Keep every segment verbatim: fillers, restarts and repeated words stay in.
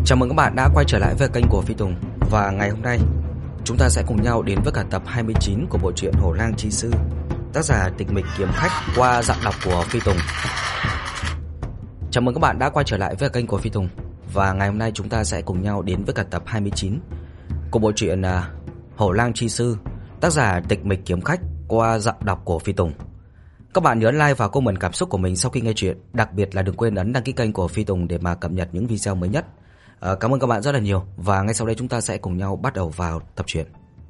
Chào mừng các bạn đã quay trở lại với kênh của Phi Tùng. Và ngày hôm nay chúng ta sẽ cùng nhau đến với cả tập hai mươi chín của bộ truyện Hổ Lang Chi Sư, tác giả Tịch Mịch Kiếm Khách, qua giọng đọc của Phi Tùng. Chào mừng các bạn đã quay trở lại với kênh của Phi Tùng. Và ngày hôm nay chúng ta sẽ cùng nhau đến với cả tập hai mươi chín của bộ truyện Hổ Lang Chi Sư, tác giả Tịch Mịch Kiếm Khách, qua giọng đọc của Phi Tùng. Các bạn nhớ like và comment cảm xúc của mình sau khi nghe chuyện. Đặc biệt là đừng quên ấn đăng ký kênh của Phi Tùng để mà cập nhật những video mới nhất. à, Cảm ơn các bạn rất là nhiều. Và ngay sau đây chúng ta sẽ cùng nhau bắt đầu vào tập truyện.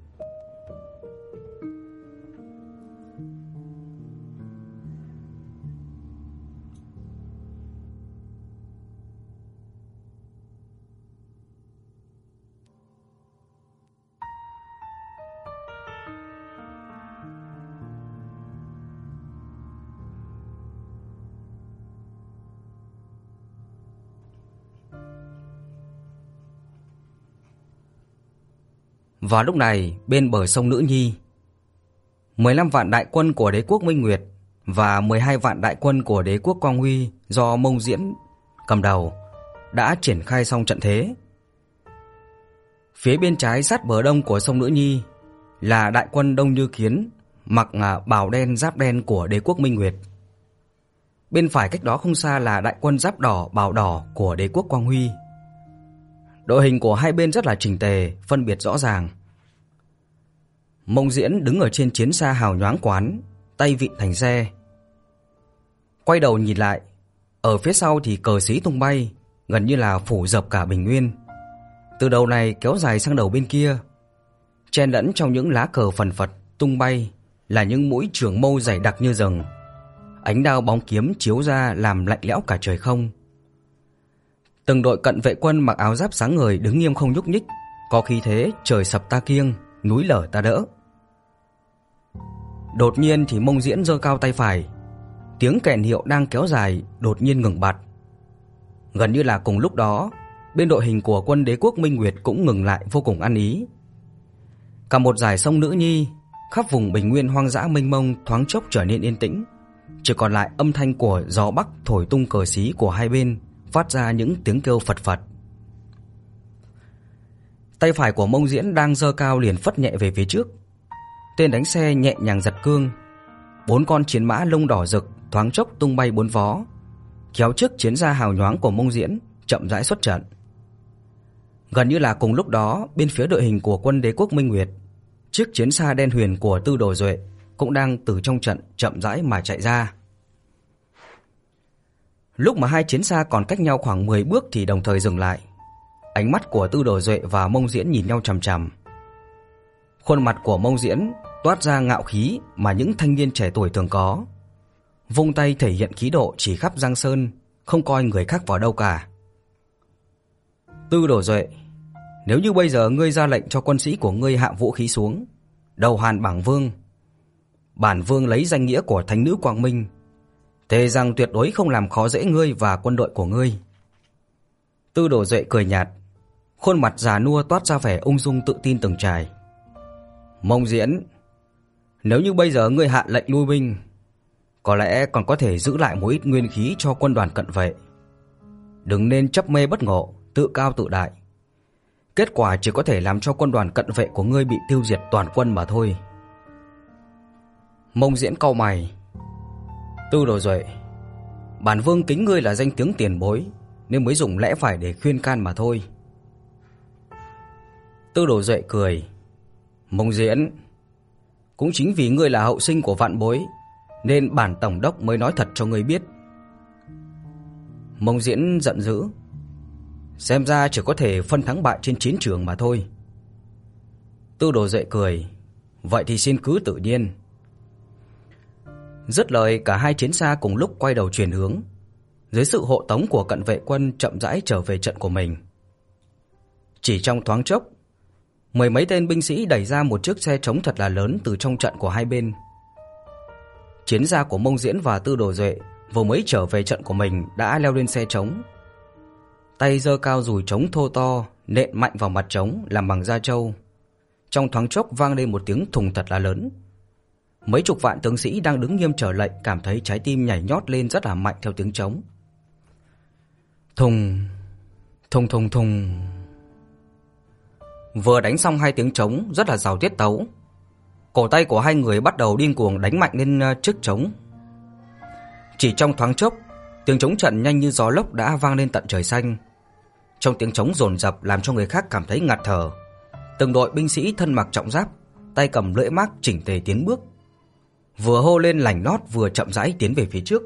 Vào lúc này, bên bờ sông Nữ Nhi, mười lăm vạn đại quân của đế quốc Minh Nguyệt và mười hai vạn đại quân của đế quốc Quang Huy do Mông Diễn cầm đầu đã triển khai xong trận thế. Phía bên trái sát bờ đông của sông Nữ Nhi là đại quân Đông Như Kiến mặc bào đen giáp đen của đế quốc Minh Nguyệt. Bên phải cách đó không xa là đại quân giáp đỏ bào đỏ của đế quốc Quang Huy. Đội hình của hai bên rất là chỉnh tề, phân biệt rõ ràng. Mông Diễn đứng ở trên chiến xa hào nhoáng quán, tay vịn thành xe. Quay đầu nhìn lại, ở phía sau thì cờ xí tung bay, gần như là phủ dập cả bình nguyên. Từ đầu này kéo dài sang đầu bên kia, chen lẫn trong những lá cờ phần phật tung bay là những mũi trường mâu dày đặc như rừng. Ánh đao bóng kiếm chiếu ra làm lạnh lẽo cả trời không. Từng đội cận vệ quân mặc áo giáp sáng ngời đứng nghiêm không nhúc nhích, có khí thế trời sập ta kiêng, núi lở ta đỡ. Đột nhiên thì Mông Diễn giơ cao tay phải, tiếng kèn hiệu đang kéo dài đột nhiên ngừng bặt. Gần như là cùng lúc đó, bên đội hình của quân đế quốc Minh Nguyệt cũng ngừng lại vô cùng ăn ý. Cả một dải sông Nữ Nhi, khắp vùng bình nguyên hoang dã mênh mông thoáng chốc trở nên yên tĩnh, chỉ còn lại âm thanh của gió bắc thổi tung cờ xí của hai bên, phát ra những tiếng kêu phật phật. Tay phải của Mông Diễn đang giơ cao liền phất nhẹ về phía trước. Tên đánh xe nhẹ nhàng giật cương. Bốn con chiến mã lông đỏ rực thoáng chốc tung bay bốn vó, kéo trước chiến xa hào nhoáng của Mông Diễn chậm rãi xuất trận. Gần như là cùng lúc đó, bên phía đội hình của quân đế quốc Minh Nguyệt, chiếc chiến xa đen huyền của Tư Đồ Duệ cũng đang từ trong trận chậm rãi mà chạy ra. Lúc mà hai chiến xa còn cách nhau khoảng mười bước thì đồng thời dừng lại. Ánh mắt của Tư Đồ Duệ và Mông Diễn nhìn nhau chằm chằm. Khuôn mặt của Mông Diễn toát ra ngạo khí mà những thanh niên trẻ tuổi thường có, vung tay thể hiện khí độ chỉ khắp Giang Sơn, không coi người khác vào đâu cả. Tư Đồ Duệ, nếu như bây giờ ngươi ra lệnh cho quân sĩ của ngươi hạ vũ khí xuống, đầu hàng bảng vương, bản vương lấy danh nghĩa của thánh nữ Quang Minh thề rằng tuyệt đối không làm khó dễ ngươi và quân đội của ngươi. Tư Đồ Duệ cười nhạt, khuôn mặt già nua toát ra vẻ ung dung tự tin từng trải. Mông Diễn, nếu như bây giờ ngươi hạ lệnh lui binh, có lẽ còn có thể giữ lại một ít nguyên khí cho quân đoàn cận vệ. Đừng nên chấp mê bất ngộ, tự cao tự đại. Kết quả chỉ có thể làm cho quân đoàn cận vệ của ngươi bị tiêu diệt toàn quân mà thôi. Mông Diễn cau mày. Tư Đồ Duệ, bản vương kính ngươi là danh tiếng tiền bối nên mới dùng lẽ phải để khuyên can mà thôi. Tư Đồ Duệ cười. Mông Diễn, cũng chính vì ngươi là hậu sinh của vạn bối nên bản tổng đốc mới nói thật cho ngươi biết. Mông Diễn giận dữ. Xem ra chỉ có thể phân thắng bại trên chiến trường mà thôi. Tư Đồ Duệ cười. Vậy thì xin cứ tự nhiên. Dứt lời, cả hai chiến xa cùng lúc quay đầu chuyển hướng, dưới sự hộ tống của cận vệ quân chậm rãi trở về trận của mình. Chỉ trong thoáng chốc, mười mấy tên binh sĩ đẩy ra một chiếc xe trống thật là lớn từ trong trận của hai bên. Chiến xa của Mông Diễn và Tư Đồ Duệ vừa mới trở về trận của mình đã leo lên xe trống, tay giơ cao dùi trống thô to nện mạnh vào mặt trống làm bằng da trâu. Trong thoáng chốc vang lên một tiếng thùng thật là lớn. Mấy chục vạn tướng sĩ đang đứng nghiêm chờ lệnh cảm thấy trái tim nhảy nhót lên rất là mạnh theo tiếng trống. Thùng, Thùng thùng thùng. Vừa đánh xong hai tiếng trống rất là giàu tiết tấu. Cổ tay của hai người bắt đầu điên cuồng đánh mạnh lên chiếc trống. Chỉ trong thoáng chốc, tiếng trống trận nhanh như gió lốc đã vang lên tận trời xanh. Trong tiếng trống dồn dập làm cho người khác cảm thấy ngạt thở. Từng đội binh sĩ thân mặc trọng giáp, tay cầm lưỡi mác chỉnh tề tiến bước, vừa hô lên lành lót vừa chậm rãi tiến về phía trước.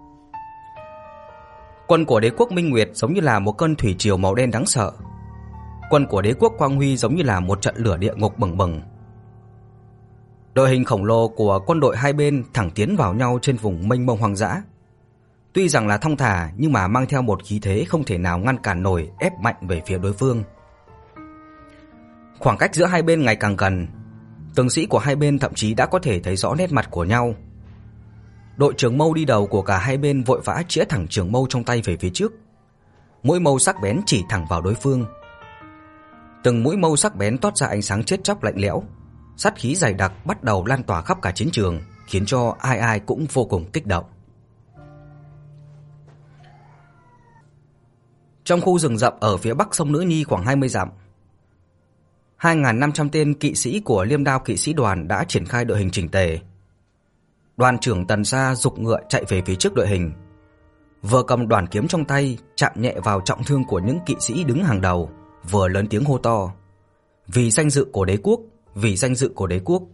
Quân của đế quốc Minh Nguyệt giống như là một cơn thủy triều màu đen đáng sợ. Quân của đế quốc Quang Huy giống như là một trận lửa địa ngục bừng bừng. Đội hình khổng lồ của quân đội hai bên thẳng tiến vào nhau trên vùng mênh mông hoang dã. Tuy rằng là thong thả nhưng mà mang theo một khí thế không thể nào ngăn cản nổi, ép mạnh về phía đối phương. Khoảng cách giữa hai bên ngày càng gần, tướng sĩ của hai bên thậm chí đã có thể thấy rõ nét mặt của nhau. Đội trưởng mâu đi đầu của cả hai bên vội vã chĩa thẳng trường mâu trong tay về phía trước. Mũi mâu sắc bén chỉ thẳng vào đối phương. Từng mũi mâu sắc bén toát ra ánh sáng chết chóc lạnh lẽo, sát khí dày đặc bắt đầu lan tỏa khắp cả chiến trường, khiến cho ai ai cũng vô cùng kích động. Trong khu rừng rậm ở phía bắc sông Nữ Nhi khoảng hai mươi dặm, hai nghìn năm trăm tên kỵ sĩ của Liêm Đao kỵ sĩ đoàn đã triển khai đội hình chỉnh tề. Đoàn trưởng Tần Sa giục ngựa chạy về phía trước đội hình, vừa cầm đoàn kiếm trong tay chạm nhẹ vào trọng thương của những kỵ sĩ đứng hàng đầu, vừa lớn tiếng hô to: "Vì danh dự của đế quốc, vì danh dự của đế quốc."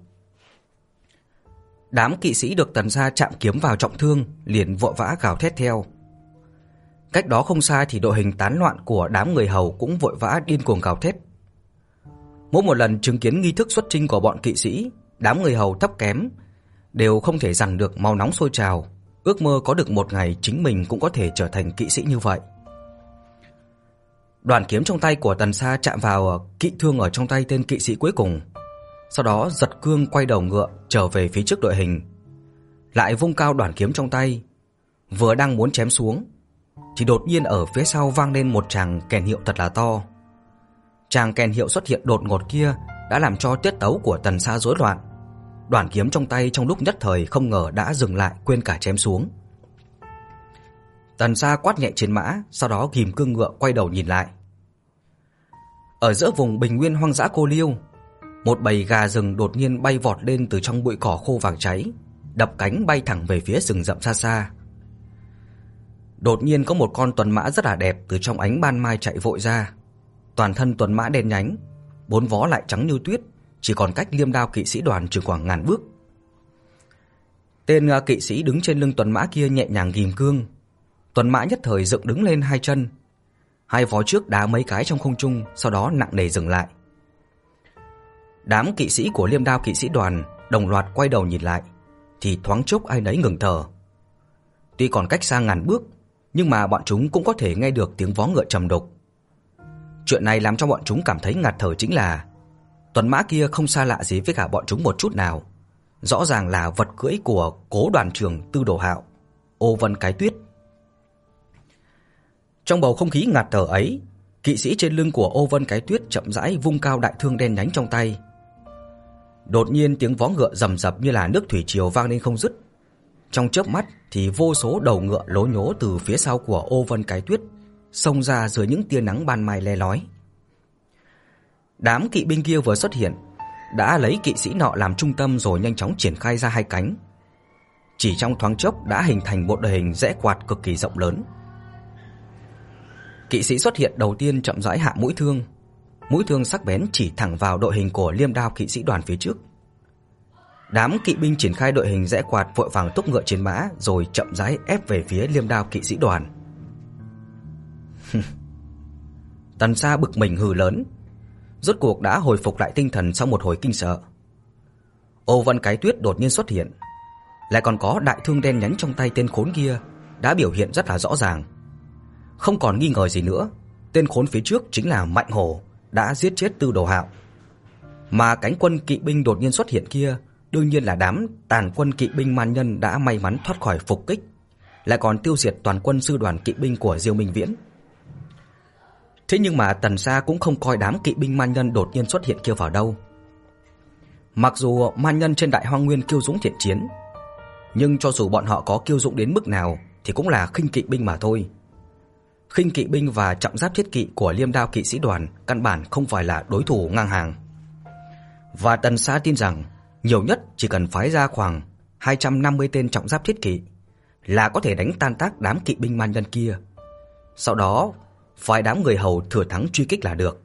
Đám kỵ sĩ được Tần Sa chạm kiếm vào trọng thương liền vội vã gào thét theo. Cách đó không xa thì đội hình tán loạn của đám người hầu cũng vội vã điên cuồng gào thét. Mỗi một lần chứng kiến nghi thức xuất chinh của bọn kỵ sĩ, đám người hầu thấp kém đều không thể dằn được máu nóng sôi trào, ước mơ có được một ngày chính mình cũng có thể trở thành kỵ sĩ như vậy. Đoàn kiếm trong tay của Tần Sa chạm vào kỵ thương ở trong tay tên kỵ sĩ cuối cùng, sau đó giật cương quay đầu ngựa trở về phía trước đội hình, lại vung cao đoàn kiếm trong tay, vừa đang muốn chém xuống thì đột nhiên ở phía sau vang lên một tràng kèn hiệu thật là to. Tràng kèn hiệu xuất hiện đột ngột kia đã làm cho tiết tấu của Tần Sa rối loạn. Đoàn kiếm trong tay trong lúc nhất thời không ngờ đã dừng lại, quên cả chém xuống. Tần Sa quát nhẹ trên mã, sau đó ghim cương ngựa quay đầu nhìn lại. Ở giữa vùng bình nguyên hoang dã cô liêu, một bầy gà rừng đột nhiên bay vọt lên từ trong bụi cỏ khô vàng cháy, đập cánh bay thẳng về phía rừng rậm xa xa. Đột nhiên có một con tuần mã rất là đẹp từ trong ánh ban mai chạy vội ra. Toàn thân tuần mã đen nhánh, bốn vó lại trắng như tuyết, chỉ còn cách Liêm Đao kỵ sĩ đoàn chừng khoảng ngàn bước. Tên kỵ sĩ đứng trên lưng tuần mã kia nhẹ nhàng ghim cương. Tuần mã nhất thời dựng đứng lên hai chân, hai vó trước đá mấy cái trong không trung, sau đó nặng nề dừng lại. Đám kỵ sĩ của Liêm Đao kỵ sĩ đoàn đồng loạt quay đầu nhìn lại, thì thoáng chốc ai nấy ngừng thở. Tuy còn cách xa ngàn bước, nhưng mà bọn chúng cũng có thể nghe được tiếng vó ngựa trầm đục. Chuyện này làm cho bọn chúng cảm thấy ngạt thở chính là tuần mã kia không xa lạ gì với cả bọn chúng một chút nào, rõ ràng là vật cưỡi của cố đoàn trưởng Tư Đồ Hạo, Ô Vân Cái Tuyết. Trong bầu không khí ngạt thở ấy, kỵ sĩ trên lưng của Ô Vân Cái Tuyết chậm rãi vung cao đại thương đen nhánh trong tay. Đột nhiên tiếng vó ngựa rầm rập như là nước thủy triều vang lên không dứt. Trong chớp mắt thì vô số đầu ngựa lố nhố từ phía sau của Ô Vân Cái Tuyết xông ra dưới những tia nắng ban mai le lói. Đám kỵ binh kia vừa xuất hiện đã lấy kỵ sĩ nọ làm trung tâm rồi nhanh chóng triển khai ra hai cánh. Chỉ trong thoáng chốc đã hình thành một đội hình rẽ quạt cực kỳ rộng lớn. Kỵ sĩ xuất hiện đầu tiên chậm rãi hạ mũi thương. Mũi thương sắc bén chỉ thẳng vào đội hình của Liêm Đao kỵ sĩ đoàn phía trước. Đám kỵ binh triển khai đội hình rẽ quạt vội vàng túc ngựa trên mã rồi chậm rãi ép về phía Liêm Đao kỵ sĩ đoàn. Tần Sa bực mình hừ lớn, rốt cuộc đã hồi phục lại tinh thần sau một hồi kinh sợ. Ô Vân Cái Tuyết đột nhiên xuất hiện, lại còn có đại thương đen nhánh trong tay tên khốn kia đã biểu hiện rất là rõ ràng. Không còn nghi ngờ gì nữa, tên khốn phía trước chính là Mạnh Hổ đã giết chết Tư Đồ Hạo. Mà cánh quân kỵ binh đột nhiên xuất hiện kia đương nhiên là đám tàn quân kỵ binh man nhân đã may mắn thoát khỏi phục kích, lại còn tiêu diệt toàn quân sư đoàn kỵ binh của Diêu Minh Viễn. Thế nhưng mà Tần Sa cũng không coi đám kỵ binh man nhân đột nhiên xuất hiện kia vào đâu. Mặc dù man nhân trên Đại Hoang Nguyên kiêu dũng thiện chiến, nhưng cho dù bọn họ có kiêu dũng đến mức nào thì cũng là khinh kỵ binh mà thôi. khinh kỵ binh và trọng giáp thiết kỵ của Liêm Đao kỵ sĩ đoàn căn bản không phải là đối thủ ngang hàng. Và Tần Sa tin rằng nhiều nhất chỉ cần phái ra khoảng hai trăm năm mươi tên trọng giáp thiết kỵ là có thể đánh tan tác đám kỵ binh man nhân kia. Sau đó, phái đám người hầu thừa thắng truy kích là được.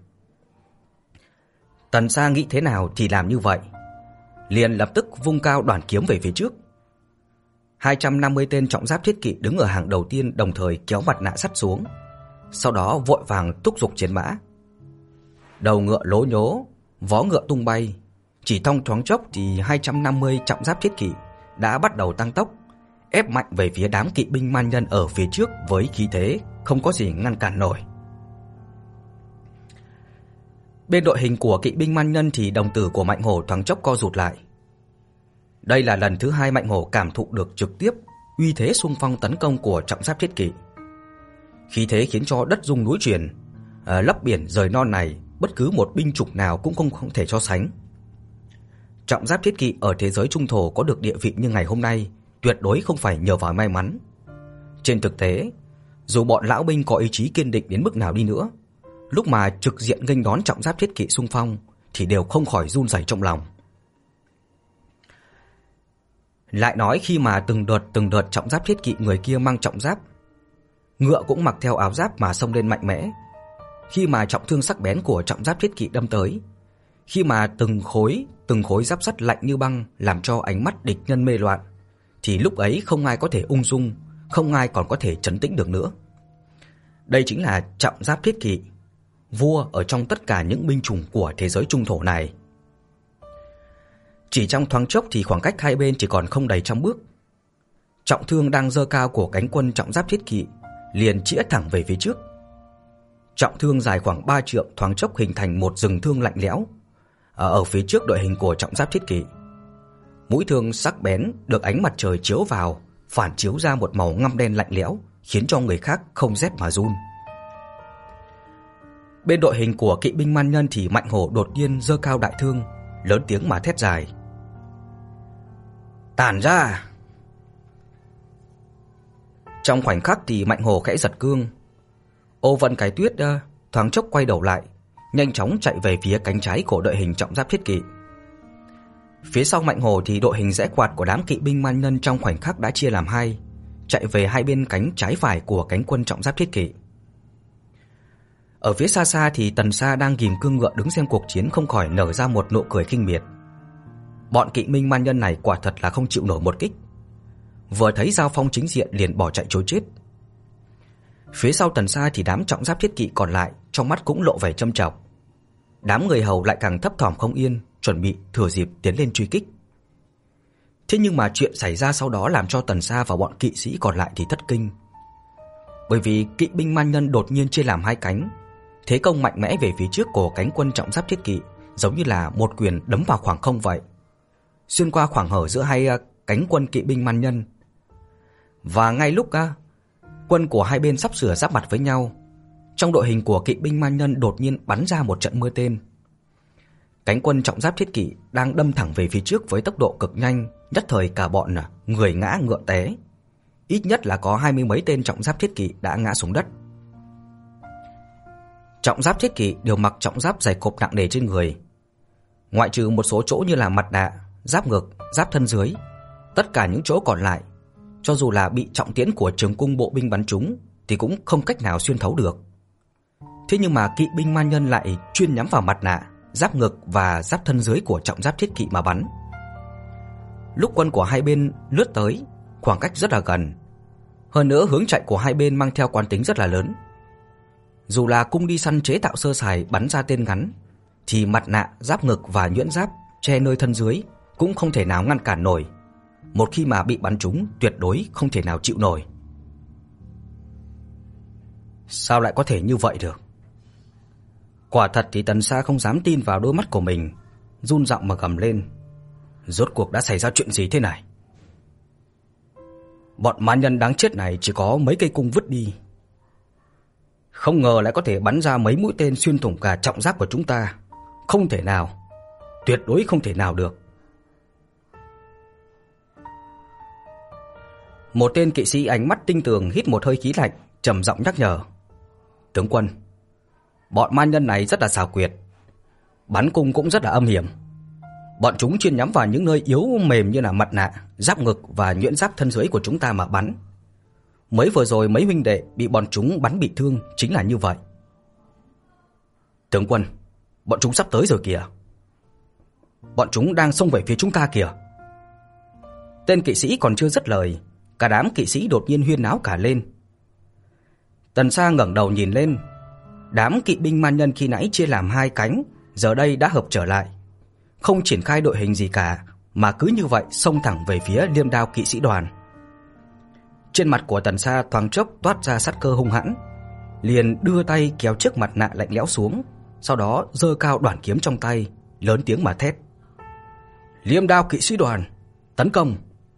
Tần Sa nghĩ thế nào thì làm như vậy, liền lập tức vung cao đoàn kiếm về phía trước. hai trăm năm mươi tên trọng giáp thiết kỵ đứng ở hàng đầu tiên đồng thời kéo mặt nạ sắt xuống, sau đó vội vàng thúc giục chiến mã. Đầu ngựa lố nhố, vó ngựa tung bay, chỉ trong thoáng chốc thì hai trăm năm mươi trọng giáp thiết kỵ đã bắt đầu tăng tốc, ép mạnh về phía đám kỵ binh man nhân ở phía trước với khí thế không có gì ngăn cản nổi. Bên đội hình của kỵ binh man nhân thì đồng tử của Mạnh Hổ thoáng chốc co rụt lại. Đây là lần thứ hai Mạnh Hổ cảm thụ được trực tiếp uy thế xung phong tấn công của trọng giáp thiết kỵ. Khí thế khiến cho đất rung núi chuyển, à, lấp biển rời non này bất cứ một binh chủng nào cũng không không thể so sánh. Trọng giáp thiết kỵ ở thế giới trung thổ có được địa vị như ngày hôm nay tuyệt đối không phải nhờ vào may mắn. Trên thực tế, dù bọn lão binh có ý chí kiên định đến mức nào đi nữa, lúc mà trực diện nghênh đón trọng giáp thiết kỵ xung phong thì đều không khỏi run rẩy trong lòng. Lại nói khi mà từng đợt từng đợt trọng giáp thiết kỵ người kia mang trọng giáp, ngựa cũng mặc theo áo giáp mà xông lên mạnh mẽ. Khi mà trọng thương sắc bén của trọng giáp thiết kỵ đâm tới, khi mà từng khối từng khối giáp sắt lạnh như băng làm cho ánh mắt địch nhân mê loạn, thì lúc ấy không ai có thể ung dung, không ai còn có thể trấn tĩnh được nữa. Đây chính là trọng giáp thiết kỵ, vua ở trong tất cả những binh chủng của thế giới trung thổ này. Chỉ trong thoáng chốc thì khoảng cách hai bên chỉ còn không đầy trăm bước. Trọng thương đang giơ cao của cánh quân trọng giáp thiết kỵ liền chĩa thẳng về phía trước. Trọng thương dài khoảng ba trượng thoáng chốc hình thành một rừng thương lạnh lẽo ở, ở phía trước đội hình của trọng giáp thiết kỵ. Mũi thương sắc bén được ánh mặt trời chiếu vào, phản chiếu ra một màu ngăm đen lạnh lẽo, khiến cho người khác không rét mà run. Bên đội hình của kỵ binh man nhân thì Mạnh Hổ đột nhiên giơ cao đại thương, lớn tiếng mà thét dài: "Tản ra!" Trong khoảnh khắc thì Mạnh Hổ khẽ giật cương. Ô Vân Cái Tuyết uh, thoáng chốc quay đầu lại, nhanh chóng chạy về phía cánh trái của đội hình trọng giáp thiết kỵ. Phía sau Mạnh Hổ thì đội hình rẽ quạt của đám kỵ binh man nhân trong khoảnh khắc đã chia làm hai, chạy về hai bên cánh trái phải của cánh quân trọng giáp thiết kỵ. Ở phía xa xa thì Tần Sa đang ghìm cương ngựa đứng xem cuộc chiến không khỏi nở ra một nụ cười khinh miệt. Bọn kỵ binh man nhân này quả thật là không chịu nổi một kích, vừa thấy giao phong chính diện liền bỏ chạy trối chết. Phía sau Tần Sa thì đám trọng giáp thiết kỵ còn lại trong mắt cũng lộ vẻ châm chọc. Đám người hầu lại càng thấp thỏm không yên, chuẩn bị thừa dịp tiến lên truy kích. Thế nhưng mà chuyện xảy ra sau đó làm cho Tần Sa và bọn kỵ sĩ còn lại thì thất kinh. Bởi vì kỵ binh man nhân đột nhiên chia làm hai cánh, thế công mạnh mẽ về phía trước của cánh quân trọng giáp thiết kỵ, giống như là một quyền đấm vào khoảng không vậy, xuyên qua khoảng hở giữa hai cánh quân kỵ binh man nhân. Và ngay lúc quân của hai bên sắp sửa giáp mặt với nhau, trong đội hình của kỵ binh man nhân đột nhiên bắn ra một trận mưa tên. Cánh quân trọng giáp thiết kỵ đang đâm thẳng về phía trước với tốc độ cực nhanh, nhất thời cả bọn người ngã ngựa té. Ít nhất là có hai mươi mấy tên trọng giáp thiết kỵ đã ngã xuống đất. Trọng giáp thiết kỵ đều mặc trọng giáp dày cộp nặng nề trên người, ngoại trừ một số chỗ như là mặt nạ, giáp ngực, giáp thân dưới. Tất cả những chỗ còn lại, cho dù là bị trọng tiễn của trường cung bộ binh bắn trúng thì cũng không cách nào xuyên thấu được. Thế nhưng mà kỵ binh man nhân lại chuyên nhắm vào mặt nạ, giáp ngực và giáp thân dưới của trọng giáp thiết kỵ mà bắn. Lúc quân của hai bên lướt tới, khoảng cách rất là gần, hơn nữa hướng chạy của hai bên mang theo quán tính rất là lớn. Dù là cung đi săn chế tạo sơ sài bắn ra tên ngắn, thì mặt nạ, giáp ngực và nhuyễn giáp che nơi thân dưới cũng không thể nào ngăn cản nổi. Một khi mà bị bắn trúng, tuyệt đối không thể nào chịu nổi. Sao lại có thể như vậy được? Quả thật thì Tần Sa không dám tin vào đôi mắt của mình, run giọng mà gầm lên: "Rốt cuộc đã xảy ra chuyện gì thế này? Bọn man nhân đáng chết này chỉ có mấy cây cung vứt đi, không ngờ lại có thể bắn ra mấy mũi tên xuyên thủng cả trọng giáp của chúng ta. Không thể nào, tuyệt đối không thể nào được." Một tên kỵ sĩ ánh mắt tinh tường hít một hơi khí lạnh, trầm giọng nhắc nhở: Tướng quân, bọn man nhân này rất là xảo quyệt, bắn cung cũng rất là âm hiểm. Bọn chúng chuyên nhắm vào những nơi yếu mềm như là mặt nạ, giáp ngực và nhuyễn giáp thân dưới của chúng ta mà bắn. Mới vừa rồi mấy huynh đệ bị bọn chúng bắn bị thương chính là như vậy. Tướng quân, bọn chúng sắp tới rồi kìa. Bọn chúng đang xông về phía chúng ta kìa. Tên kỵ sĩ còn chưa dứt lời, cả đám kỵ sĩ đột nhiên huyên náo cả lên. Tần Sa ngẩng đầu nhìn lên. Đám kỵ binh man nhân khi nãy chia làm hai cánh, giờ đây đã hợp trở lại, không triển khai đội hình gì cả, mà cứ như vậy xông thẳng về phía Liêm Đao kỵ sĩ đoàn. Trên mặt của Tần Sa thoáng chốc toát ra sát cơ hung hãn, liền đưa tay kéo chiếc mặt nạ lạnh lẽo xuống, sau đó giơ cao đoản kiếm trong tay, lớn tiếng mà thét: Liêm Đao kỵ sĩ đoàn, tấn công!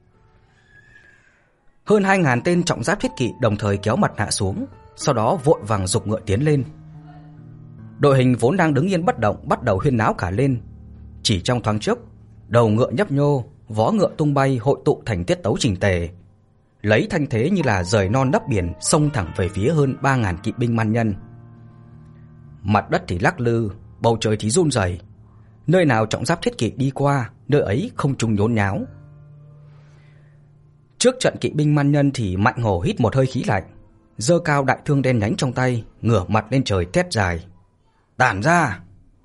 Hơn hai ngàn tên trọng giáp thiết kỵ đồng thời kéo mặt nạ xuống, sau đó vội vàng giục ngựa tiến lên. Đội hình vốn đang đứng yên bất động bắt đầu huyên náo cả lên. Chỉ trong thoáng chốc, đầu ngựa nhấp nhô, vó ngựa tung bay hội tụ thành tiết tấu chỉnh tề, lấy thanh thế như là rời non đắp biển, xông thẳng về phía hơn ba ngàn kỵ binh man nhân. Mặt đất thì lắc lư, bầu trời thì run rẩy. Nơi nào trọng giáp thiết kỵ đi qua, nơi ấy không trung nhốn nháo. Trước trận kỵ binh man nhân thì Mạnh Hổ hít một hơi khí lạnh, giơ cao đại thương đen nhánh trong tay, ngửa mặt lên trời thét dài: Tản ra!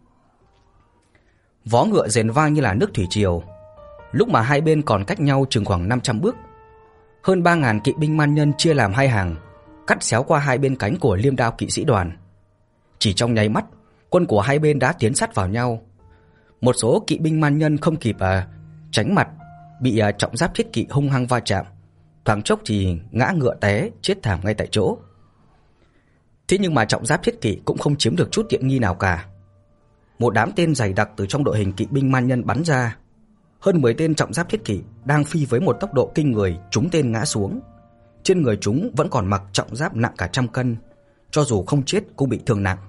Vó ngựa rền vang như là nước thủy triều. Lúc mà hai bên còn cách nhau chừng khoảng năm trăm bước, hơn ba ngàn kỵ binh man nhân chia làm hai hàng, cắt xéo qua hai bên cánh của Liêm Đao kỵ sĩ đoàn. Chỉ trong nháy mắt, quân của hai bên đã tiến sát vào nhau. Một số kỵ binh man nhân không kịp à, tránh mặt, bị à, trọng giáp thiết kỵ hung hăng va chạm, thoáng chốc thì ngã ngựa té chết thảm ngay tại chỗ. Thế nhưng mà trọng giáp thiết kỵ cũng không chiếm được chút tiện nghi nào cả. Một đám tên dày đặc từ trong đội hình kỵ binh man nhân bắn ra. Hơn mười tên trọng giáp thiết kỵ đang phi với một tốc độ kinh người trúng tên ngã xuống. Trên người chúng vẫn còn mặc trọng giáp nặng cả trăm cân, cho dù không chết cũng bị thương nặng.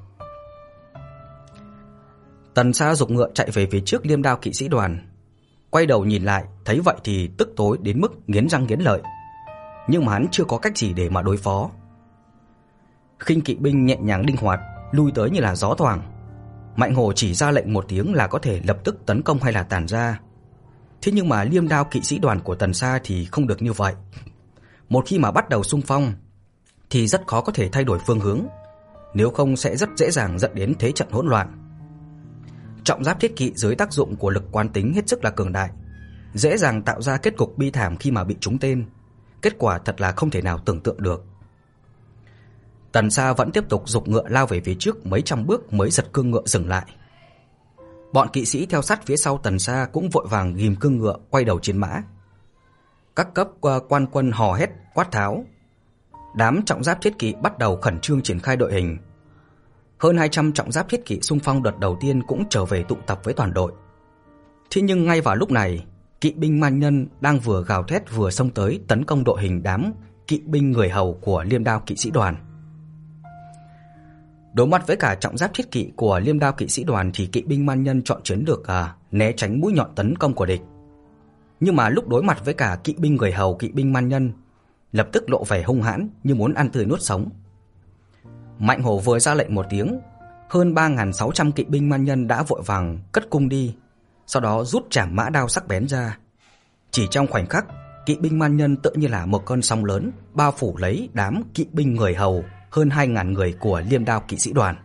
Tần Sa giục ngựa chạy về phía trước Liêm Đao kỵ sĩ đoàn. Quay đầu nhìn lại, thấy vậy thì tức tối đến mức nghiến răng nghiến lợi. Nhưng mà hắn chưa có cách gì để mà đối phó. Khinh kỵ binh nhẹ nhàng linh hoạt, lui tới như là gió thoảng. Mạnh Hổ chỉ ra lệnh một tiếng là có thể lập tức tấn công hay là tản ra. Thế nhưng mà Liêm Đao kỵ sĩ đoàn của Tần Sa thì không được như vậy. Một khi mà bắt đầu xung phong thì rất khó có thể thay đổi phương hướng, nếu không sẽ rất dễ dàng dẫn đến thế trận hỗn loạn. Trọng giáp thiết kỵ dưới tác dụng của lực quán tính hết sức là cường đại, dễ dàng tạo ra kết cục bi thảm khi mà bị trúng tên. Kết quả thật là không thể nào tưởng tượng được. Tần Sa vẫn tiếp tục giục ngựa lao về phía trước mấy trăm bước mới giật cương ngựa dừng lại. Bọn kỵ sĩ theo sát phía sau Tần Sa cũng vội vàng ghim cương ngựa quay đầu chiến mã. Các cấp quan quân hò hét quát tháo. Đám trọng giáp thiết kỵ bắt đầu khẩn trương triển khai đội hình. Hơn hai trăm trọng giáp thiết kỵ xung phong đợt đầu tiên cũng trở về tụ tập với toàn đội. Thế nhưng ngay vào lúc này, kỵ binh man nhân đang vừa gào thét vừa xông tới tấn công đội hình đám kỵ binh người hầu của Liêm Đao kỵ sĩ đoàn. Đối mặt với cả trọng giáp thiết kỵ của Liêm Đao kỵ sĩ đoàn thì kỵ binh man nhân chọn chiến lược à, né tránh mũi nhọn tấn công của địch. Nhưng mà lúc đối mặt với cả kỵ binh người hầu kỵ binh man nhân, lập tức lộ vẻ hung hãn như muốn ăn tươi nuốt sống. Mạnh Hổ vừa ra lệnh một tiếng, hơn ba nghìn sáu trăm kỵ binh man nhân đã vội vàng cất cung đi, sau đó rút trảm mã đao sắc bén ra. Chỉ trong khoảnh khắc, kỵ binh man nhân tựa như là một cơn sóng lớn bao phủ lấy đám kỵ binh người hầu hơn hai nghìn người của Liêm Đao kỵ sĩ đoàn.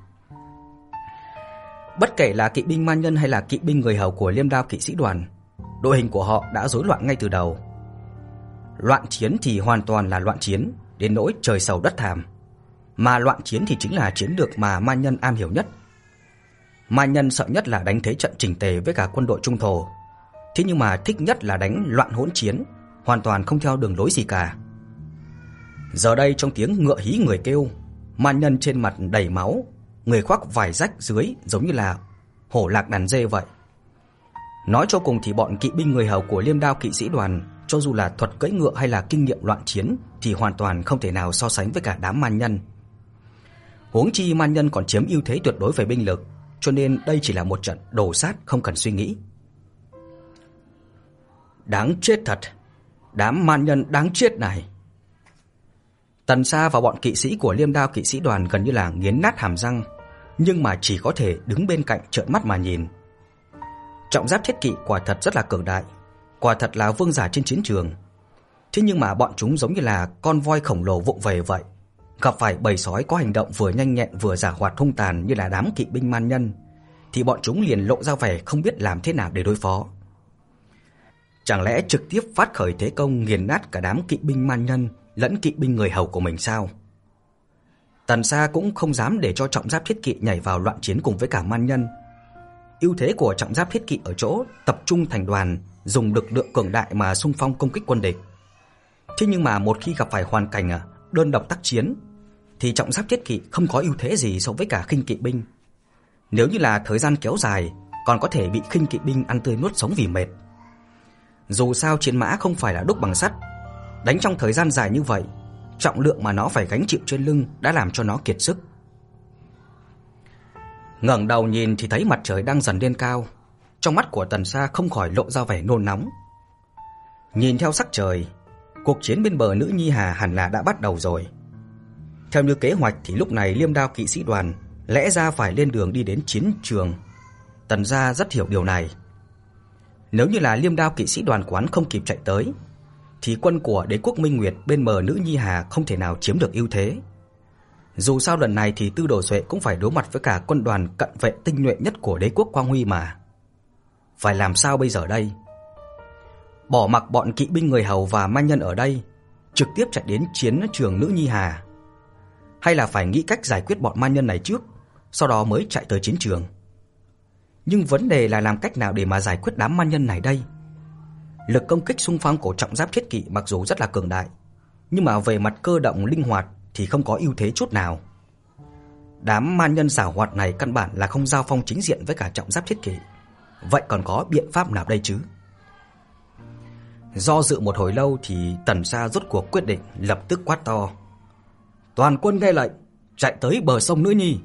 Bất kể là kỵ binh man nhân hay là kỵ binh người hầu của Liêm Đao kỵ sĩ đoàn, đội hình của họ đã rối loạn ngay từ đầu. Loạn chiến thì hoàn toàn là loạn chiến, đến nỗi trời sầu đất thảm. Mà loạn chiến thì chính là chiến lược mà man nhân am hiểu nhất. Man nhân sợ nhất là đánh thế trận chỉnh tề với cả quân đội trung thổ. Thế nhưng mà thích nhất là đánh loạn hỗn chiến, hoàn toàn không theo đường lối gì cả. Giờ đây trong tiếng ngựa hí người kêu, man nhân trên mặt đầy máu, người khoác vải rách dưới giống như là hổ lạc đàn dê vậy. Nói cho cùng thì bọn kỵ binh người hầu của Liêm Đao kỵ sĩ đoàn, cho dù là thuật cưỡi ngựa hay là kinh nghiệm loạn chiến thì hoàn toàn không thể nào so sánh với cả đám man nhân. Huống chi man nhân còn chiếm ưu thế tuyệt đối về binh lực, cho nên đây chỉ là một trận đồ sát không cần suy nghĩ. Đáng chết thật, đám man nhân đáng chết này. Tần Sa và bọn kỵ sĩ của Liêm Đao kỵ sĩ đoàn gần như là nghiến nát hàm răng, nhưng mà chỉ có thể đứng bên cạnh trợn mắt mà nhìn. Trọng giáp thiết kỵ quả thật rất là cường đại, quả thật là vương giả trên chiến trường. Thế nhưng mà bọn chúng giống như là con voi khổng lồ vụng về vậy, gặp phải bầy sói có hành động vừa nhanh nhẹn vừa giảo hoạt hung tàn như là đám kỵ binh man nhân, thì bọn chúng liền lộ ra vẻ không biết làm thế nào để đối phó. Chẳng lẽ trực tiếp phát khởi thế công nghiền nát cả đám kỵ binh man nhân lẫn kỵ binh người hầu của mình sao? Tần Sa cũng không dám để cho trọng giáp thiết kỵ nhảy vào loạn chiến cùng với cả man nhân. Ưu thế của trọng giáp thiết kỵ ở chỗ tập trung thành đoàn, dùng lực lượng cường đại mà xung phong công kích quân địch. Thế nhưng mà một khi gặp phải hoàn cảnh đơn độc tác chiến thì trọng giáp thiết kỵ không có ưu thế gì so với cả khinh kỵ binh. Nếu như là thời gian kéo dài, còn có thể bị khinh kỵ binh ăn tươi nuốt sống vì mệt. Dù sao chiến mã không phải là đúc bằng sắt, đánh trong thời gian dài như vậy, trọng lượng mà nó phải gánh chịu trên lưng đã làm cho nó kiệt sức. Ngẩng đầu nhìn thì thấy mặt trời đang dần lên cao, trong mắt của Tần Sa không khỏi lộ ra vẻ nôn nóng. Nhìn theo sắc trời, cuộc chiến bên bờ Nữ Nhi Hà hẳn là đã bắt đầu rồi. Theo như kế hoạch thì lúc này Liêm Đao kỵ sĩ đoàn lẽ ra phải lên đường đi đến chiến trường. Tần Gia rất hiểu điều này. Nếu như là Liêm Đao kỵ sĩ đoàn quán không kịp chạy tới, thì quân của đế quốc Minh Nguyệt bên bờ Nữ Nhi Hà không thể nào chiếm được ưu thế. Dù sao lần này thì Tư Đồ Duệ cũng phải đối mặt với cả quân đoàn cận vệ tinh nhuệ nhất của đế quốc Quang Huy mà. Phải làm sao bây giờ đây? Bỏ mặc bọn kỵ binh người hầu và man nhân ở đây, trực tiếp chạy đến chiến trường Nữ Nhi Hà, hay là phải nghĩ cách giải quyết bọn man nhân này trước, sau đó mới chạy tới chiến trường? Nhưng vấn đề là làm cách nào để mà giải quyết đám man nhân này đây? Lực công kích xung phong của trọng giáp thiết kỵ mặc dù rất là cường đại, nhưng mà về mặt cơ động linh hoạt thì không có ưu thế chút nào. Đám man nhân giảo hoạt này căn bản là không giao phong chính diện với cả trọng giáp thiết kỵ. Vậy còn có biện pháp nào đây chứ? Do dự một hồi lâu thì Tần Sa rốt cuộc quyết định, lập tức quát to: toàn quân nghe lệnh, chạy tới bờ sông Nữ Nhi.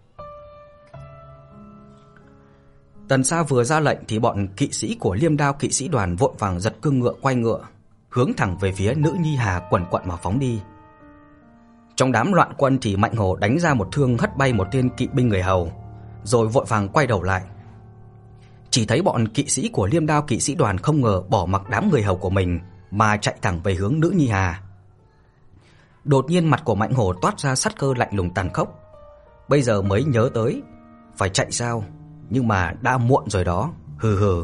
Tần Sa vừa ra lệnh thì bọn kỵ sĩ của Liêm Đao kỵ sĩ đoàn vội vàng giật cương ngựa quay ngựa, hướng thẳng về phía Nữ Nhi Hà quần quận mà phóng đi. Trong đám loạn quân thì Mạnh Hổ đánh ra một thương hất bay một tên kỵ binh người hầu, rồi vội vàng quay đầu lại. Chỉ thấy bọn kỵ sĩ của Liêm Đao kỵ sĩ đoàn không ngờ bỏ mặc đám người hầu của mình mà chạy thẳng về hướng Nữ Nhi Hà. Đột nhiên mặt của Mạnh Hổ toát ra sát cơ lạnh lùng tàn khốc. Bây giờ mới nhớ tới phải chạy sao, nhưng mà đã muộn rồi đó, hừ hừ.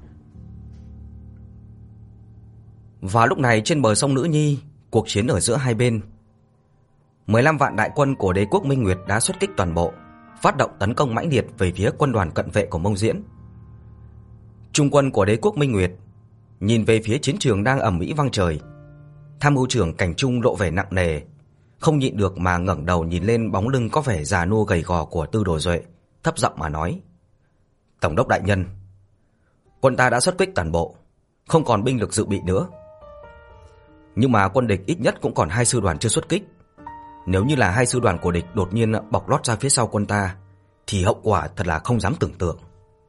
Và lúc này trên bờ sông Nữ Nhi, cuộc chiến ở giữa hai bên. mười lăm vạn đại quân của đế quốc Minh Nguyệt đã xuất kích toàn bộ, phát động tấn công mãnh liệt về phía quân đoàn cận vệ của Mông Diễn. Trung quân của đế quốc Minh Nguyệt nhìn về phía chiến trường đang ầm ĩ vang trời. Tham mưu trưởng Cảnh Trung lộ vẻ nặng nề, không nhịn được mà ngẩng đầu nhìn lên bóng lưng có vẻ già nua gầy gò của Tư Đồ Duệ, thấp giọng mà nói: tổng đốc đại nhân, quân ta đã xuất kích toàn bộ, không còn binh lực dự bị nữa. Nhưng mà quân địch ít nhất cũng còn hai sư đoàn chưa xuất kích. Nếu như là hai sư đoàn của địch đột nhiên bọc lót ra phía sau quân ta, thì hậu quả thật là không dám tưởng tượng.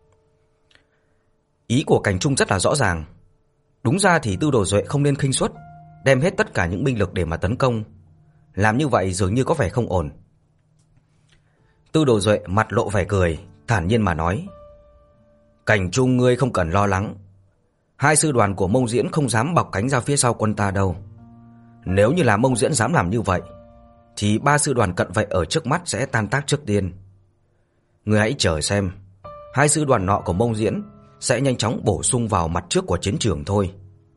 Ý của Cảnh Trung rất là rõ ràng. Đúng ra thì Tư Đồ Duệ không nên khinh suất, đem hết tất cả những binh lực để mà tấn công. Làm như vậy dường như có vẻ không ổn. Tư Đồ Duệ mặt lộ vẻ cười, thản nhiên mà nói: Cảnh Trung, ngươi không cần lo lắng. Hai sư đoàn của Mông Diễn không dám bọc cánh ra phía sau quân ta đâu. Nếu như là Mông Diễn dám làm như vậy, thì ba sư đoàn cận vệ ở trước mắt sẽ tan tác trước tiên. Ngươi hãy chờ xem, hai sư đoàn nọ của Mông Diễn sẽ nhanh chóng bổ sung vào mặt trước của chiến trường thôi.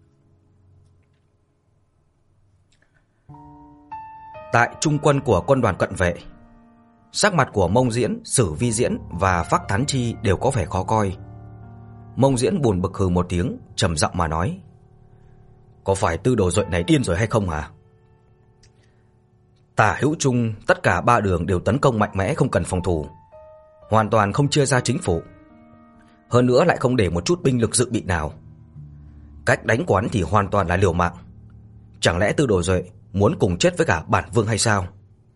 Tại trung quân của quân đoàn cận vệ, sắc mặt của Mông Diễn, Sử Vi Diễn và Phác Thán Chi đều có vẻ khó coi. Mông Diễn buồn bực hừ một tiếng, trầm giọng mà nói: có phải Tư Đồ Duệ này điên rồi hay không hả? Tả hữu trung, tất cả ba đường đều tấn công mạnh mẽ không cần phòng thủ, hoàn toàn không chia ra chính phủ. Hơn nữa lại không để một chút binh lực dự bị nào. Cách đánh quán thì hoàn toàn là liều mạng. Chẳng lẽ Tư Đồ Duệ muốn cùng chết với cả bản vương hay sao?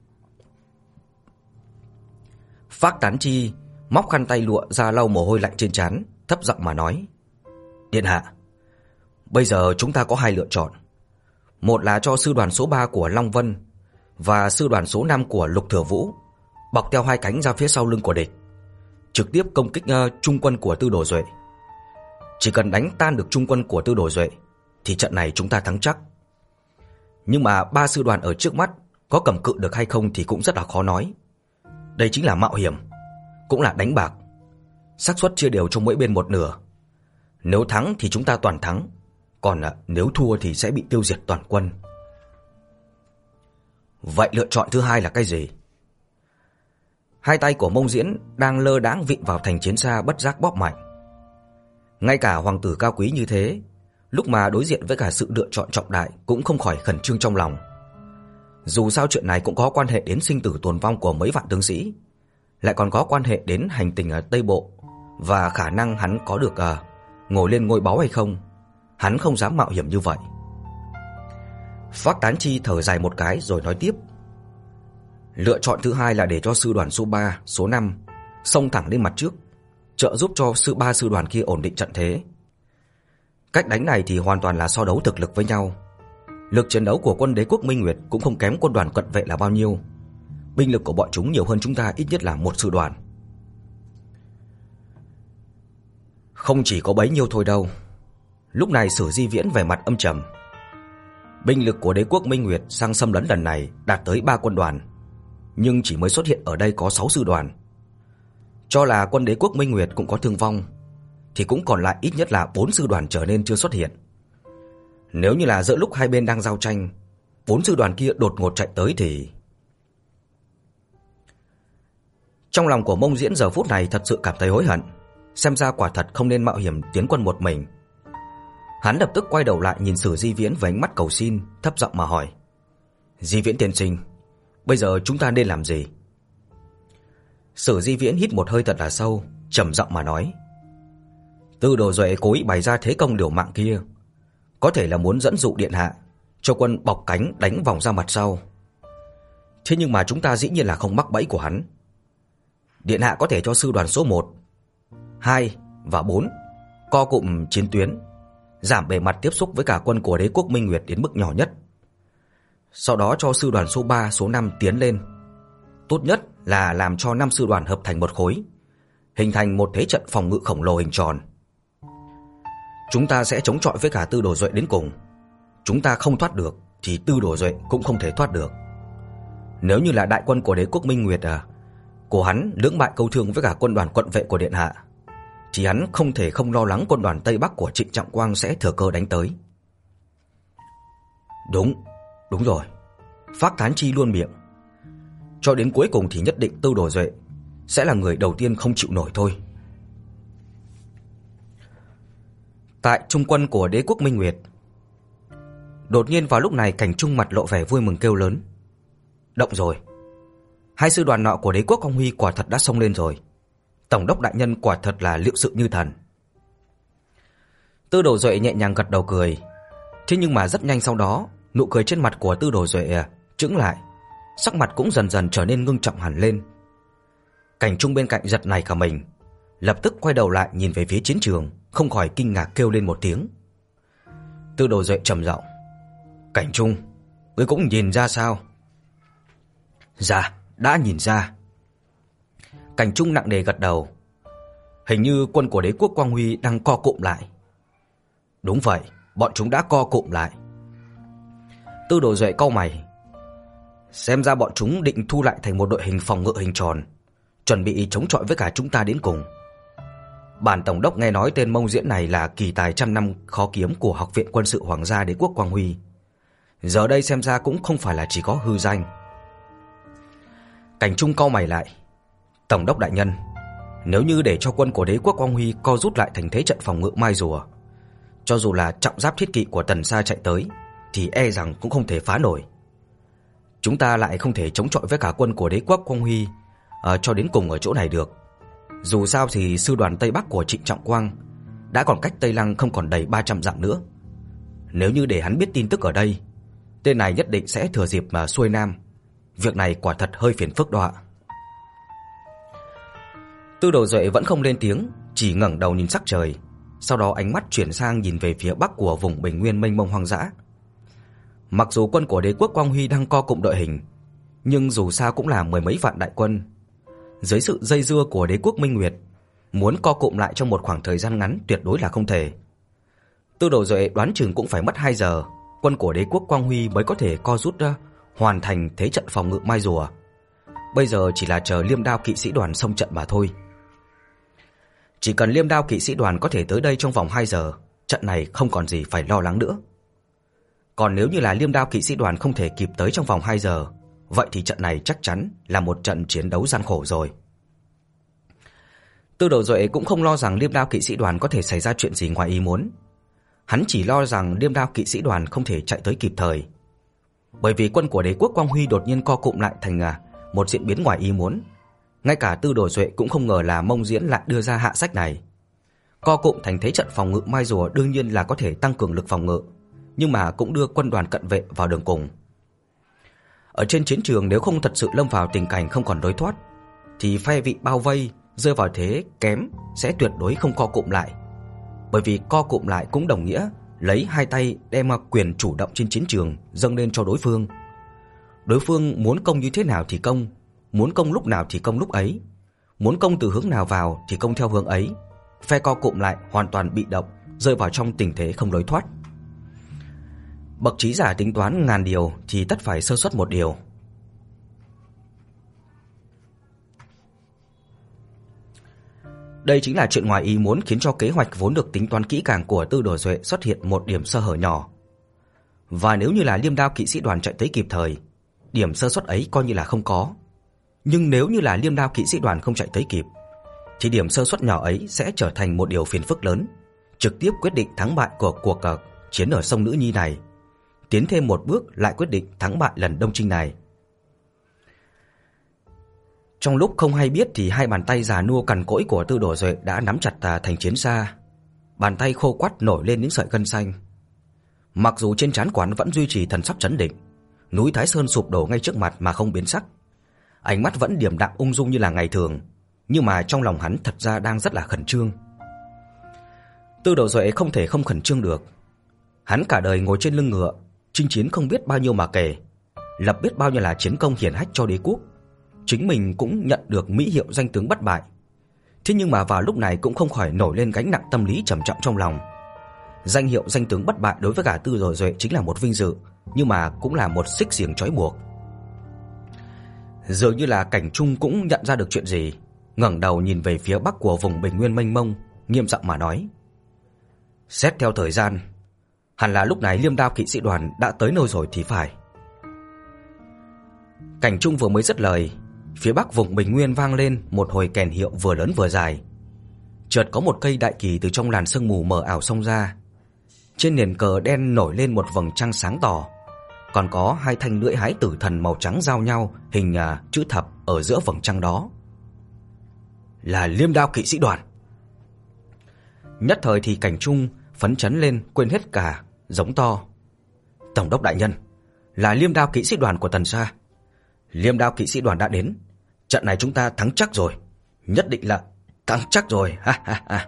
Phác Tán Chi móc khăn tay lụa ra lau mồ hôi lạnh trên trán, thấp giọng mà nói: điện hạ, bây giờ chúng ta có hai lựa chọn. Một là cho sư đoàn số ba của Long Vân và sư đoàn số năm của Lục Thừa Vũ bọc theo hai cánh ra phía sau lưng của địch, trực tiếp công kích uh, trung quân của Tư Đồ Duệ. Chỉ cần đánh tan được trung quân của Tư Đồ Duệ thì trận này chúng ta thắng chắc. Nhưng mà ba sư đoàn ở trước mắt có cầm cự được hay không thì cũng rất là khó nói. Đây chính là mạo hiểm, cũng là đánh bạc. Xác suất chia đều cho mỗi bên một nửa. Nếu thắng thì chúng ta toàn thắng, còn uh, nếu thua thì sẽ bị tiêu diệt toàn quân. Vậy lựa chọn thứ hai là cái gì? Hai tay của Mông Diễn đang lơ đãng vịn vào thành chiến xa bất giác bóp mạnh. Ngay cả hoàng tử cao quý như thế, lúc mà đối diện với cả sự lựa chọn trọng đại cũng không khỏi khẩn trương trong lòng. Dù sao chuyện này cũng có quan hệ đến sinh tử tồn vong của mấy vạn tướng sĩ, lại còn có quan hệ đến hành tình ở Tây Bộ và khả năng hắn có được uh, ngồi lên ngôi báu hay không. Hắn không dám mạo hiểm như vậy. Phác Tán Chi thở dài một cái rồi nói tiếp. Lựa chọn thứ hai là để cho sư đoàn số ba, số năm xông thẳng lên mặt trước, trợ giúp cho sư ba sư đoàn kia ổn định trận thế. Cách đánh này thì hoàn toàn là so đấu thực lực với nhau. Lực chiến đấu của quân Đế quốc Minh Nguyệt cũng không kém quân đoàn cận vệ là bao nhiêu. Binh lực của bọn chúng nhiều hơn chúng ta ít nhất là một sư đoàn. Không chỉ có bấy nhiêu thôi đâu. Lúc này Sử Di Viễn vẻ mặt âm trầm. Binh lực của Đế quốc Minh Nguyệt sang xâm lấn lần này đạt tới ba quân đoàn, nhưng chỉ mới xuất hiện ở đây có sáu sư đoàn. Cho là quân Đế quốc Minh Nguyệt cũng có thương vong, thì cũng còn lại ít nhất là bốn sư đoàn trở nên chưa xuất hiện. Nếu như là giữa lúc hai bên đang giao tranh, bốn sư đoàn kia đột ngột chạy tới thì... Trong lòng của Mông Diễn giờ phút này thật sự cảm thấy hối hận. Xem ra quả thật không nên mạo hiểm tiến quân một mình. Hắn lập tức quay đầu lại nhìn Sử Di Viễn với ánh mắt cầu xin, thấp giọng mà hỏi. Di Viễn tiên sinh, bây giờ chúng ta nên làm gì? Sử Di Viễn hít một hơi thật là sâu, trầm giọng mà nói. Tư Đồ Duệ cố ý bày ra thế công liều mạng kia, có thể là muốn dẫn dụ điện hạ cho quân bọc cánh đánh vòng ra mặt sau. Thế nhưng mà chúng ta dĩ nhiên là không mắc bẫy của hắn. Điện hạ có thể cho sư đoàn số một, hai và bốn co cụm chiến tuyến, giảm bề mặt tiếp xúc với cả quân của Đế quốc Minh Nguyệt đến mức nhỏ nhất. Sau đó cho sư đoàn số ba, số năm tiến lên. Tốt nhất là làm cho năm sư đoàn hợp thành một khối, hình thành một thế trận phòng ngự khổng lồ hình tròn. Chúng ta sẽ chống chọi với cả Tư Đồ Duệ đến cùng. Chúng ta không thoát được thì Tư Đồ Duệ cũng không thể thoát được. Nếu như là đại quân của Đế quốc Minh Nguyệt à, của hắn lưỡng bại câu thương với cả quân đoàn quận vệ của điện hạ, thì hắn không thể không lo lắng quân đoàn Tây Bắc của Trịnh Trọng Quang sẽ thừa cơ đánh tới. Đúng, đúng rồi. Phác Thán Chi luôn miệng. Cho đến cuối cùng thì nhất định Tư Đồ Duệ sẽ là người đầu tiên không chịu nổi thôi. Tại trung quân của Đế quốc Minh Nguyệt, đột nhiên vào lúc này Cảnh Trung mặt lộ vẻ vui mừng kêu lớn. Động rồi. Hai sư đoàn nọ của Đế quốc Quang Huy quả thật đã xông lên rồi. Tổng đốc đại nhân quả thật là liệu sự như thần. Tư Đồ Duệ nhẹ nhàng gật đầu cười. Thế nhưng mà rất nhanh sau đó, nụ cười trên mặt của Tư Đồ Duệ chững lại, sắc mặt cũng dần dần trở nên ngưng trọng hẳn lên. Cảnh Trung bên cạnh giật nảy cả mình, lập tức quay đầu lại nhìn về phía chiến trường, không khỏi kinh ngạc kêu lên một tiếng. Tư Đồ Duệ trầm giọng. Cảnh Trung, ngươi cũng nhìn ra sao? Dạ, đã nhìn ra. Cảnh Trung nặng nề gật đầu. Hình như quân của Đế quốc Quang Huy đang co cụm lại. Đúng vậy, bọn chúng đã co cụm lại. Tư Đồ Duệ cau mày. Xem ra bọn chúng định thu lại thành một đội hình phòng ngự hình tròn, chuẩn bị chống chọi với cả chúng ta đến cùng. Bản tổng đốc nghe nói tên Mông Diễn này là kỳ tài trăm năm khó kiếm của Học viện Quân sự Hoàng gia Đế quốc Quang Huy. Giờ đây xem ra cũng không phải là chỉ có hư danh. Cảnh Trung cau mày lại. Tổng đốc đại nhân, nếu như để cho quân của Đế quốc Quang Huy co rút lại thành thế trận phòng ngự mai rùa, cho dù là trọng giáp thiết kỵ của Tần Sa chạy tới, thì e rằng cũng không thể phá nổi. Chúng ta lại không thể chống chọi với cả quân của Đế quốc Quang Huy uh, cho đến cùng ở chỗ này được. Dù sao thì sư đoàn Tây Bắc của Trịnh Trọng Quang đã còn cách Tây Lăng không còn đầy ba trăm dặm nữa. Nếu như để hắn biết tin tức ở đây, tên này nhất định sẽ thừa dịp mà xuôi nam. Việc này quả thật hơi phiền phức đó ạ. Tư Đồ Duệ vẫn không lên tiếng, chỉ ngẩng đầu nhìn sắc trời, sau đó ánh mắt chuyển sang nhìn về phía bắc của vùng bình nguyên mênh mông hoang dã. Mặc dù quân của Đế quốc Quang Huy đang co cụm đội hình, nhưng dù sao cũng là mười mấy vạn đại quân. Dưới sự dây dưa của đế quốc Minh Nguyệt, muốn co cụm lại trong một khoảng thời gian ngắn tuyệt đối là không thể. Tư Đồ Duệ đoán chừng cũng phải mất hai giờ, quân của đế quốc Quang Huy mới có thể co rút ra, hoàn thành thế trận phòng ngự mai rùa. Bây giờ chỉ là chờ Liêm Đao kỵ sĩ đoàn xông trận mà thôi. Chỉ cần Liêm Đao kỵ sĩ đoàn có thể tới đây trong vòng hai giờ, trận này không còn gì phải lo lắng nữa. Còn nếu như là Liêm Đao kỵ sĩ đoàn không thể kịp tới trong vòng hai giờ, vậy thì trận này chắc chắn là một trận chiến đấu gian khổ rồi. Tư Đồ Duệ cũng không lo rằng Liêm Đao kỵ sĩ đoàn có thể xảy ra chuyện gì ngoài ý muốn. Hắn chỉ lo rằng Liêm Đao kỵ sĩ đoàn không thể chạy tới kịp thời. Bởi vì quân của đế quốc Quang Huy đột nhiên co cụm lại thành một diễn biến ngoài ý muốn. Ngay cả Tư Đồ Duệ cũng không ngờ là Mông Diễn lại đưa ra hạ sách này. Co cụm thành thế trận phòng ngự mai rùa đương nhiên là có thể tăng cường lực phòng ngự, nhưng mà cũng đưa quân đoàn cận vệ vào đường cùng. Ở trên chiến trường nếu không thật sự lâm vào tình cảnh không còn lối thoát, thì phe vị bao vây rơi vào thế kém sẽ tuyệt đối không co cụm lại. Bởi vì co cụm lại cũng đồng nghĩa lấy hai tay đem quyền chủ động trên chiến trường dâng lên cho đối phương. Đối phương muốn công như thế nào thì công, muốn công lúc nào thì công lúc ấy, muốn công từ hướng nào vào thì công theo hướng ấy. Phe co cụm lại hoàn toàn bị động, rơi vào trong tình thế không lối thoát. Bậc trí giả tính toán ngàn điều thì tất phải sơ suất một điều. Đây chính là chuyện ngoài ý muốn khiến cho kế hoạch vốn được tính toán kỹ càng của Tư Đồ Duệ xuất hiện một điểm sơ hở nhỏ. Và nếu như là Liêm Đao kỵ sĩ đoàn chạy tới kịp thời, điểm sơ suất ấy coi như là không có. Nhưng nếu như là Liêm Đao kỵ sĩ đoàn không chạy tới kịp, thì điểm sơ suất nhỏ ấy sẽ trở thành một điều phiền phức lớn, trực tiếp quyết định thắng bại của cuộc uh, chiến ở sông Nữ Nhi này, tiến thêm một bước lại quyết định thắng bại lần đông trinh này. Trong lúc không hay biết thì hai bàn tay già nua cằn cỗi của Tư Đồ Duệ đã nắm chặt thành chiến xa. Bàn tay khô quắt nổi lên những sợi gân xanh. Mặc dù trên trán quán vẫn duy trì thần sắc trấn định, núi Thái Sơn sụp đổ ngay trước mặt mà không biến sắc. Ánh mắt vẫn điềm đạm ung dung như là ngày thường, nhưng mà trong lòng hắn thật ra đang rất là khẩn trương. Tư Đồ Duệ không thể không khẩn trương được. Hắn cả đời ngồi trên lưng ngựa, chinh chiến không biết bao nhiêu mà kể, lập biết bao nhiêu là chiến công hiển hách cho đế quốc. Chính mình cũng nhận được mỹ hiệu danh tướng bất bại. Thế nhưng mà vào lúc này cũng không khỏi nổi lên gánh nặng tâm lý trầm trọng trong lòng. Danh hiệu danh tướng bất bại đối với cả Tư Đồ Duệ chính là một vinh dự, nhưng mà cũng là một xích xiềng trói buộc. Dường như là Cảnh Trung cũng nhận ra được chuyện gì, ngẩng đầu nhìn về phía bắc của vùng bình nguyên mênh mông, nghiêm giọng mà nói: "Xét theo thời gian, hẳn là lúc này Liêm Đao kỵ sĩ đoàn đã tới nơi rồi thì phải." Cảnh Trung vừa mới dứt lời, phía bắc vùng bình nguyên vang lên một hồi kèn hiệu vừa lớn vừa dài. Chợt có một cây đại kỳ từ trong làn sương mù mờ ảo xông ra. Trên nền cờ đen nổi lên một vầng trăng sáng tỏ, còn có hai thanh lưỡi hái tử thần màu trắng giao nhau hình à, chữ thập ở giữa vầng trăng đó. Là Liêm Đao kỵ sĩ đoàn. Nhất thời thì Cảnh Trung phấn chấn lên, quên hết cả, giống to: "Tổng đốc đại nhân, là Liêm Đao kỵ sĩ đoàn của Tần Sa. Liêm Đao kỵ sĩ đoàn đã đến, trận này chúng ta thắng chắc rồi, nhất định là thắng chắc rồi." Ha ha ha.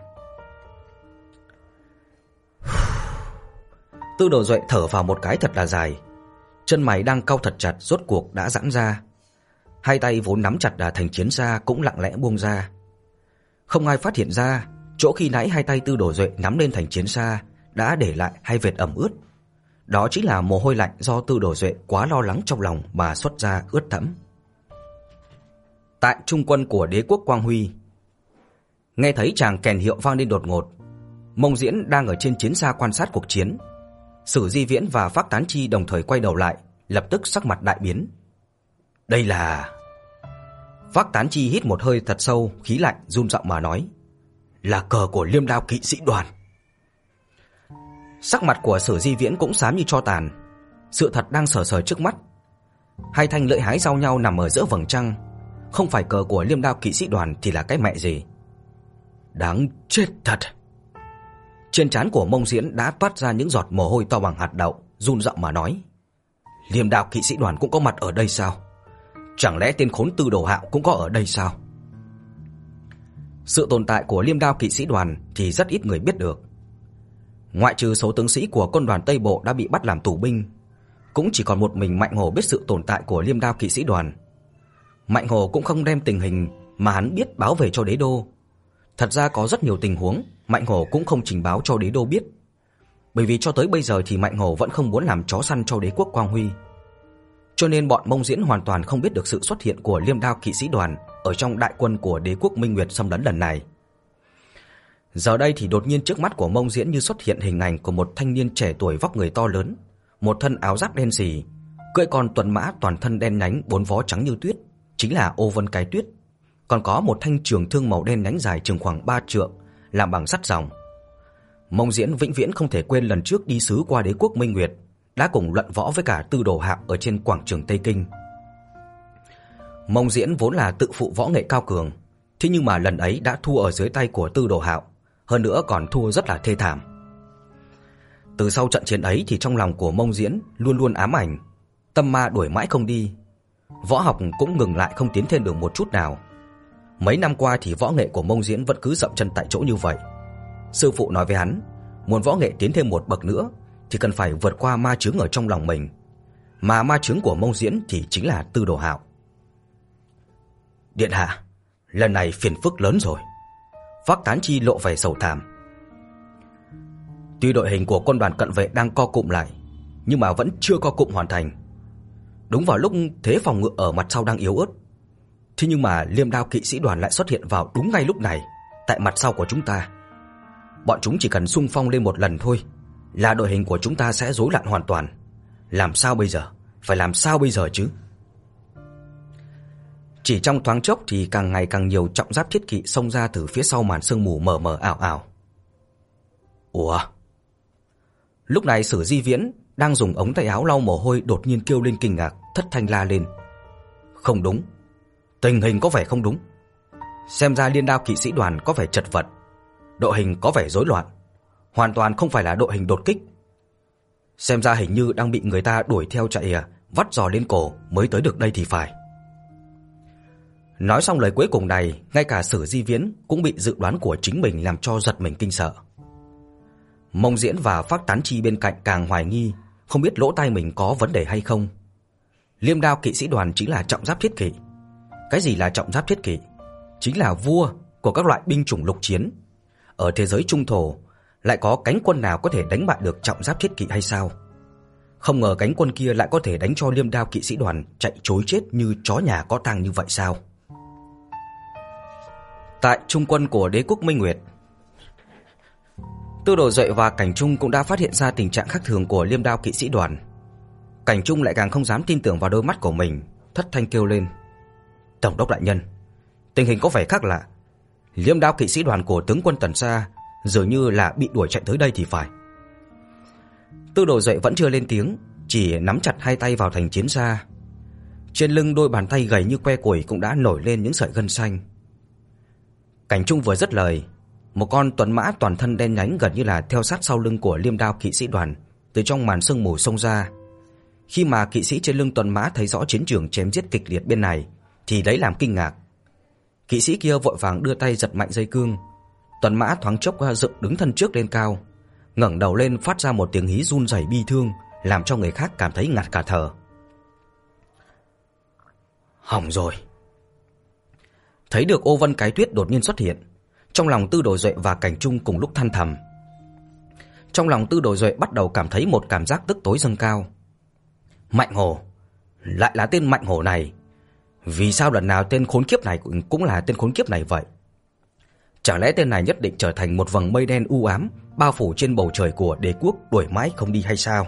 Tư Đồ Duệ thở vào một cái thật là dài, chân mày đang cau thật chặt rốt cuộc đã giãn ra. Hai tay vốn nắm chặt thành chiến xa cũng lặng lẽ buông ra. Không ai phát hiện ra, chỗ khi nãy hai tay Tư Đồ Duệ nắm lên thành chiến xa đã để lại hai vệt ẩm ướt. Đó chính là mồ hôi lạnh do Tư Đồ Duệ quá lo lắng trong lòng mà xuất ra ướt đẫm. Tại trung quân của đế quốc Quang Huy, nghe thấy tràng kèn hiệu vang lên đột ngột. Mông Diễn đang ở trên chiến xa quan sát cuộc chiến. Sử Di Viễn và Phác Tán Chi đồng thời quay đầu lại, lập tức sắc mặt đại biến. Đây là... Phác Tán Chi hít một hơi thật sâu, khí lạnh run giọng mà nói: "Là cờ của Liêm Đao kỵ sĩ đoàn." Sắc mặt của Sử Di Viễn cũng xám như tro tàn. Sự thật đang sờ sờ trước mắt. Hai thanh lưỡi hái giao nhau nằm ở giữa vầng trăng, không phải cờ của Liêm Đao kỵ sĩ đoàn thì là cái mẹ gì? Đáng chết thật. Trên trán của Mông Diễn đã toát ra những giọt mồ hôi to bằng hạt đậu, run giọng mà nói: Liêm Đao kỵ sĩ đoàn cũng có mặt ở đây sao? Chẳng lẽ tên khốn Tư Đồ Hạo cũng có ở đây sao? Sự tồn tại của Liêm Đao kỵ sĩ đoàn thì rất ít người biết được. Ngoại trừ số tướng sĩ của quân đoàn Tây Bộ đã bị bắt làm tù binh, cũng chỉ còn một mình Mạnh Hổ biết sự tồn tại của Liêm Đao kỵ sĩ đoàn. Mạnh Hổ cũng không đem tình hình mà hắn biết báo về cho đế đô. Thật ra có rất nhiều tình huống Mạnh Hổ cũng không trình báo cho đế đô biết, bởi vì cho tới bây giờ thì Mạnh Hổ vẫn không muốn làm chó săn cho đế quốc Quang Huy. Cho nên bọn Mông Diễn hoàn toàn không biết được sự xuất hiện của Liêm Đao kỵ sĩ đoàn ở trong đại quân của đế quốc Minh Nguyệt xâm lấn lần này. Giờ đây thì đột nhiên trước mắt của Mông Diễn như xuất hiện hình ảnh của một thanh niên trẻ tuổi vóc người to lớn, một thân áo giáp đen sì, cưỡi con tuần mã toàn thân đen nhánh bốn vó trắng như tuyết, chính là Ô Vân Cái Tuyết. Còn có một thanh trường thương màu đen nhánh dài chừng khoảng ba trượng, làm bằng sắt ròng. Mông Diễn vĩnh viễn không thể quên lần trước đi sứ qua đế quốc Minh Nguyệt, đã cùng luận võ với cả Tư Đồ Hạo ở trên quảng trường Tây Kinh. Mông Diễn vốn là tự phụ võ nghệ cao cường, thế nhưng mà lần ấy đã thua ở dưới tay của Tư Đồ Hạo, hơn nữa còn thua rất là thê thảm. Từ sau trận chiến ấy thì trong lòng của Mông Diễn luôn luôn ám ảnh, tâm ma đuổi mãi không đi, võ học cũng ngừng lại không tiến thêm được một chút nào. Mấy năm qua thì võ nghệ của Mông Diễn vẫn cứ dậm chân tại chỗ như vậy. Sư phụ nói với hắn, muốn võ nghệ tiến thêm một bậc nữa thì cần phải vượt qua ma chướng ở trong lòng mình, mà ma chướng của Mông Diễn thì chính là Tư Đồ Hạo. Điện hạ, lần này phiền phức lớn rồi. Phác Tán Chi lộ vẻ sầu thảm. Tuy đội hình của quân đoàn cận vệ đang co cụm lại, nhưng mà vẫn chưa co cụm hoàn thành. Đúng vào lúc thế phòng ngự ở mặt sau đang yếu ớt, thế nhưng mà Liêm Đao kỵ sĩ đoàn lại xuất hiện vào đúng ngay lúc này, tại mặt sau của chúng ta. Bọn chúng chỉ cần xung phong lên một lần thôi là đội hình của chúng ta sẽ rối loạn hoàn toàn. Làm sao bây giờ? Phải làm sao bây giờ chứ? Chỉ trong thoáng chốc thì càng ngày càng nhiều trọng giáp thiết kỵ xông ra từ phía sau màn sương mù mờ mờ ảo ảo. Ủa? Lúc này Sử Di Viễn đang dùng ống tay áo lau mồ hôi đột nhiên kêu lên kinh ngạc, thất thanh la lên. Không đúng, tình hình có vẻ không đúng. Xem ra Liêm Đao kỵ sĩ đoàn có vẻ chật vật, đội hình có vẻ rối loạn, hoàn toàn không phải là đội hình đột kích. Xem ra hình như đang bị người ta đuổi theo chạy vắt giò lên cổ mới tới được đây thì phải. Nói xong lời cuối cùng này, ngay cả Sử Di Viễn cũng bị dự đoán của chính mình làm cho giật mình kinh sợ. Mông Diễn và Phác Tán Chi bên cạnh càng hoài nghi, không biết lỗ tai mình có vấn đề hay không. Liêm Đao kỵ sĩ đoàn chính là trọng giáp thiết kỵ. Cái gì là trọng giáp thiết kỵ? Chính là vua của các loại binh chủng lục chiến. Ở thế giới trung thổ lại có cánh quân nào có thể đánh bại được trọng giáp thiết kỵ hay sao? Không ngờ cánh quân kia lại có thể đánh cho Liêm Đao kỵ sĩ đoàn chạy trối chết như chó nhà có tang như vậy sao? Tại trung quân của đế quốc Minh Nguyệt, Tư Đồ Duệ và Cảnh Trung cũng đã phát hiện ra tình trạng khác thường của Liêm Đao kỵ sĩ đoàn. Cảnh Trung lại càng không dám tin tưởng vào đôi mắt của mình, thất thanh kêu lên. Tổng đốc đại nhân, tình hình có vẻ khác lạ. Liêm Đao kỵ sĩ đoàn của tướng quân Tần Sa dường như là bị đuổi chạy tới đây thì phải. Tư Đồ Duệ vẫn chưa lên tiếng, chỉ nắm chặt hai tay vào thành chiến xa. Trên lưng đôi bàn tay gầy như que củi cũng đã nổi lên những sợi gân xanh. Cảnh Trung vừa dứt lời, một con tuần mã toàn thân đen nhánh gần như là theo sát sau lưng của Liêm Đao kỵ sĩ đoàn từ trong màn sương mù xông ra. Khi mà kỵ sĩ trên lưng tuần mã thấy rõ chiến trường chém giết kịch liệt bên này thì lấy làm kinh ngạc. Kỵ sĩ kia vội vàng đưa tay giật mạnh dây cương. Tuần mã thoáng chốc dựng đứng thân trước lên cao, ngẩng đầu lên phát ra một tiếng hí run rẩy bi thương, làm cho người khác cảm thấy ngạt cả thở. Hỏng rồi. Thấy được Ô Vân Cái Tuyết đột nhiên xuất hiện, trong lòng Tư Đồ Duệ và Cảnh Trung cùng lúc than thầm. Trong lòng Tư Đồ Duệ bắt đầu cảm thấy một cảm giác tức tối dâng cao. Mạnh Hổ, lại là tên Mạnh Hổ này. Vì sao lần nào tên khốn kiếp này cũng là tên khốn kiếp này vậy? Chẳng lẽ tên này nhất định trở thành một vầng mây đen u ám bao phủ trên bầu trời của đế quốc đuổi mãi không đi hay sao?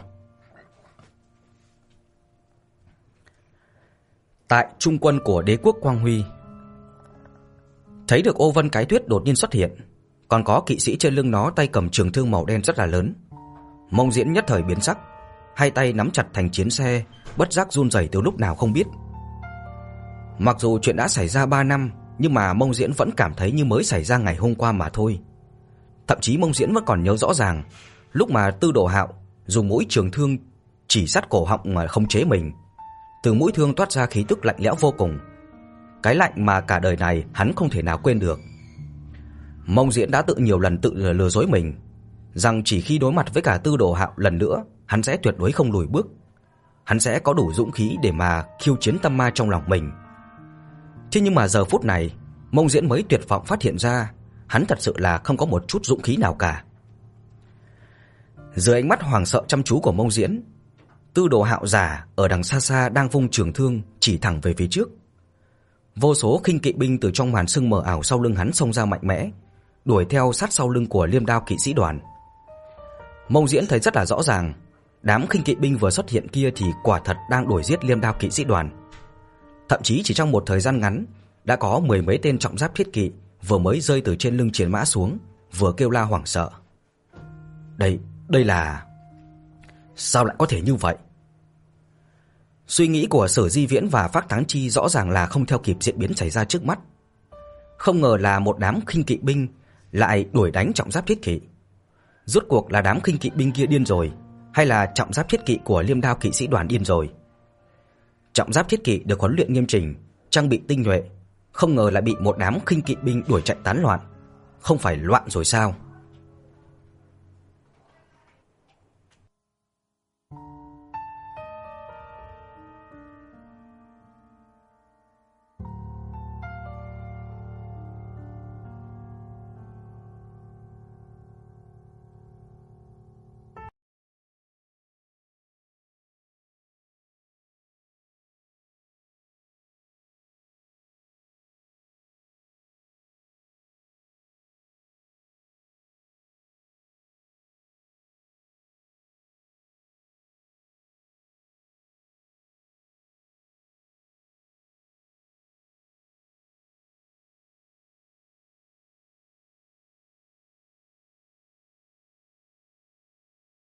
Tại trung quân của đế quốc Quang Huy, thấy được Ô Vân Cái Tuyết đột nhiên xuất hiện, còn có kỵ sĩ trên lưng nó tay cầm trường thương màu đen rất là lớn. Mông Diễn nhất thời biến sắc, hai tay nắm chặt thành chiến xe, bất giác run rẩy từ lúc nào không biết. Mặc dù chuyện đã xảy ra ba năm, nhưng mà Mông Diễn vẫn cảm thấy như mới xảy ra ngày hôm qua mà thôi. Thậm chí Mông Diễn vẫn còn nhớ rõ ràng lúc mà Tư Đồ Hạo dùng mũi trường thương chỉ sát cổ họng mà khống chế mình. Từ mũi thương toát ra khí tức lạnh lẽo vô cùng, cái lạnh mà cả đời này hắn không thể nào quên được. Mông Diễn đã tự nhiều lần tự lừa dối mình rằng chỉ khi đối mặt với cả Tư Đồ Hạo lần nữa, hắn sẽ tuyệt đối không lùi bước. hắn sẽ có đủ dũng khí để mà khiêu chiến tâm ma trong lòng mình. Thế nhưng mà giờ phút này, Mông Diễn mới tuyệt vọng phát hiện ra hắn thật sự là không có một chút dũng khí nào cả. Dưới ánh mắt hoảng sợ chăm chú của Mông Diễn, Tư Đồ Hạo Giả ở đằng xa xa đang vung trường thương chỉ thẳng về phía trước. Vô số khinh kỵ binh từ trong màn sương mờ ảo sau lưng hắn xông ra mạnh mẽ, đuổi theo sát sau lưng của Liêm Đao kỵ sĩ đoàn. Mông Diễn thấy rất là rõ ràng, đám khinh kỵ binh vừa xuất hiện kia thì quả thật đang đuổi giết Liêm Đao kỵ sĩ đoàn. Thậm chí chỉ trong một thời gian ngắn, đã có mười mấy tên trọng giáp thiết kỵ vừa mới rơi từ trên lưng chiến mã xuống, vừa kêu la hoảng sợ. Đây, đây là... Sao lại có thể như vậy? Suy nghĩ của Sở Di Viễn và Phác Thắng Chi rõ ràng là không theo kịp diễn biến xảy ra trước mắt. Không ngờ là một đám khinh kỵ binh lại đuổi đánh trọng giáp thiết kỵ. Rốt cuộc là đám khinh kỵ binh kia điên rồi, hay là trọng giáp thiết kỵ của Liêm Đao kỵ sĩ đoàn điên rồi? Trọng giáp thiết kỵ được huấn luyện nghiêm chỉnh, trang bị tinh nhuệ, không ngờ lại bị một đám khinh kỵ binh đuổi chạy tán loạn. Không phải loạn rồi sao?